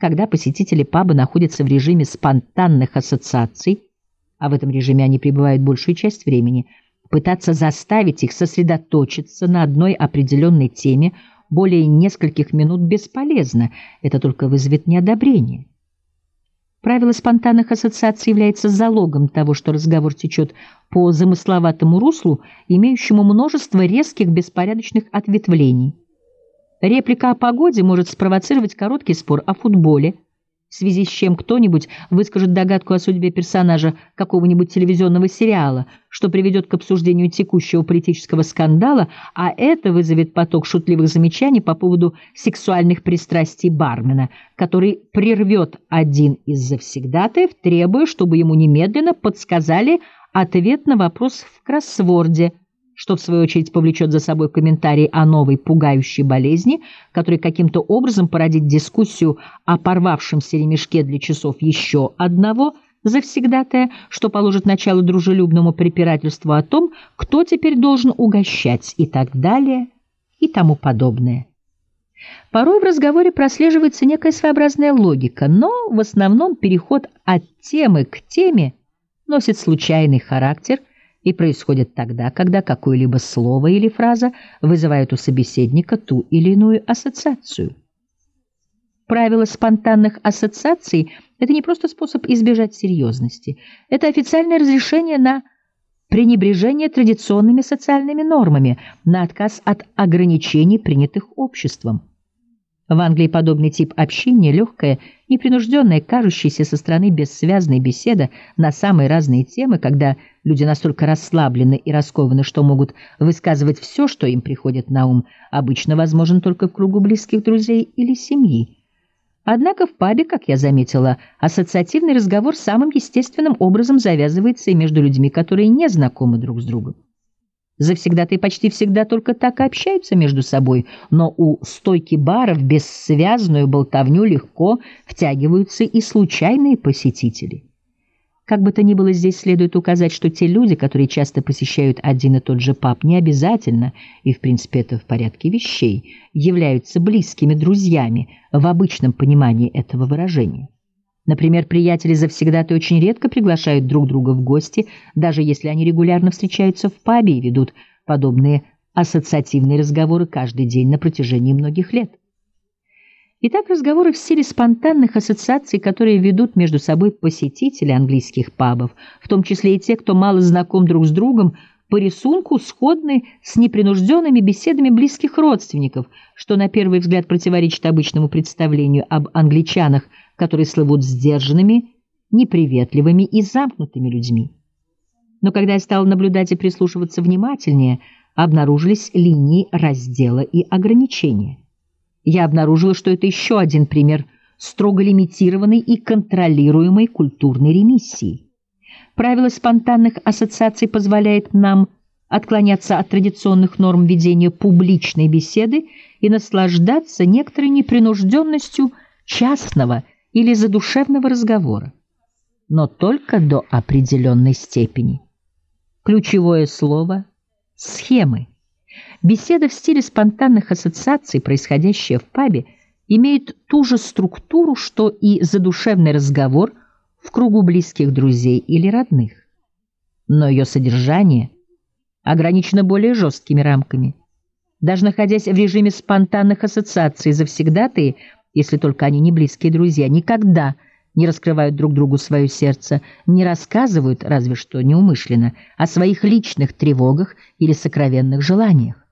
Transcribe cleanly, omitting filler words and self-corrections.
когда посетители паба находятся в режиме спонтанных ассоциаций, а в этом режиме они пребывают большую часть времени, пытаться заставить их сосредоточиться на одной определенной теме более нескольких минут бесполезно, это только вызовет неодобрение. Правило спонтанных ассоциаций является залогом того, что разговор течет по замысловатому руслу, имеющему множество резких беспорядочных ответвлений. Реплика о погоде может спровоцировать короткий спор о футболе, в связи с чем кто-нибудь выскажет догадку о судьбе персонажа какого-нибудь телевизионного сериала, что приведет к обсуждению текущего политического скандала, а это вызовет поток шутливых замечаний по поводу сексуальных пристрастий бармена, который прервет один из завсегдатаев, требуя, чтобы ему немедленно подсказали ответ на вопрос в кроссворде, что в свою очередь повлечет за собой комментарий о новой пугающей болезни, который каким-то образом породит дискуссию о порвавшемся ремешке для часов еще одного завсегдатая, что положит начало дружелюбному препирательству о том, кто теперь должен угощать, и так далее, и тому подобное. Порой в разговоре прослеживается некая своеобразная логика, но в основном переход от темы к теме носит случайный характер и происходит тогда, когда какое-либо слово или фраза вызывает у собеседника ту или иную ассоциацию. Правило спонтанных ассоциаций – это не просто способ избежать серьезности, это официальное разрешение на пренебрежение традиционными социальными нормами, на отказ от ограничений, принятых обществом. В Англии подобный тип общения, легкая, непринужденная, кажущаяся со стороны бессвязная беседа на самые разные темы, когда люди настолько расслаблены и раскованы, что могут высказывать все, что им приходит на ум, обычно возможен только в кругу близких друзей или семьи. Однако в пабе, как я заметила, ассоциативный разговор самым естественным образом завязывается и между людьми, которые не знакомы друг с другом. Завсегдатаи почти всегда только так и общаются между собой, но у стойки бара в бессвязную болтовню легко втягиваются и случайные посетители. Как бы то ни было, здесь следует указать, что те люди, которые часто посещают один и тот же паб, не обязательно, и в принципе это в порядке вещей, являются близкими друзьями в обычном понимании этого выражения. Например, приятели завсегдатаи очень редко приглашают друг друга в гости, даже если они регулярно встречаются в пабе и ведут подобные ассоциативные разговоры каждый день на протяжении многих лет. Итак, разговоры в стиле спонтанных ассоциаций, которые ведут между собой посетители английских пабов, в том числе и те, кто мало знаком друг с другом, по рисунку сходны с непринужденными беседами близких родственников, что на первый взгляд противоречит обычному представлению об англичанах, которые слывут сдержанными, неприветливыми и замкнутыми людьми. Но когда я стала наблюдать и прислушиваться внимательнее, обнаружились линии раздела и ограничения. Я обнаружила, что это еще один пример строго лимитированной и контролируемой культурной ремиссии. Правило спонтанных ассоциаций позволяет нам отклоняться от традиционных норм ведения публичной беседы и наслаждаться некоторой непринужденностью частного или задушевного разговора, но только до определенной степени. Ключевое слово – схемы. Беседа в стиле спонтанных ассоциаций, происходящая в пабе, имеет ту же структуру, что и задушевный разговор в кругу близких друзей или родных. Но ее содержание ограничено более жесткими рамками. Даже находясь в режиме спонтанных ассоциаций, завсегдатаи, если только они не близкие друзья, никогда не раскрывают друг другу свое сердце, не рассказывают, разве что неумышленно, о своих личных тревогах или сокровенных желаниях.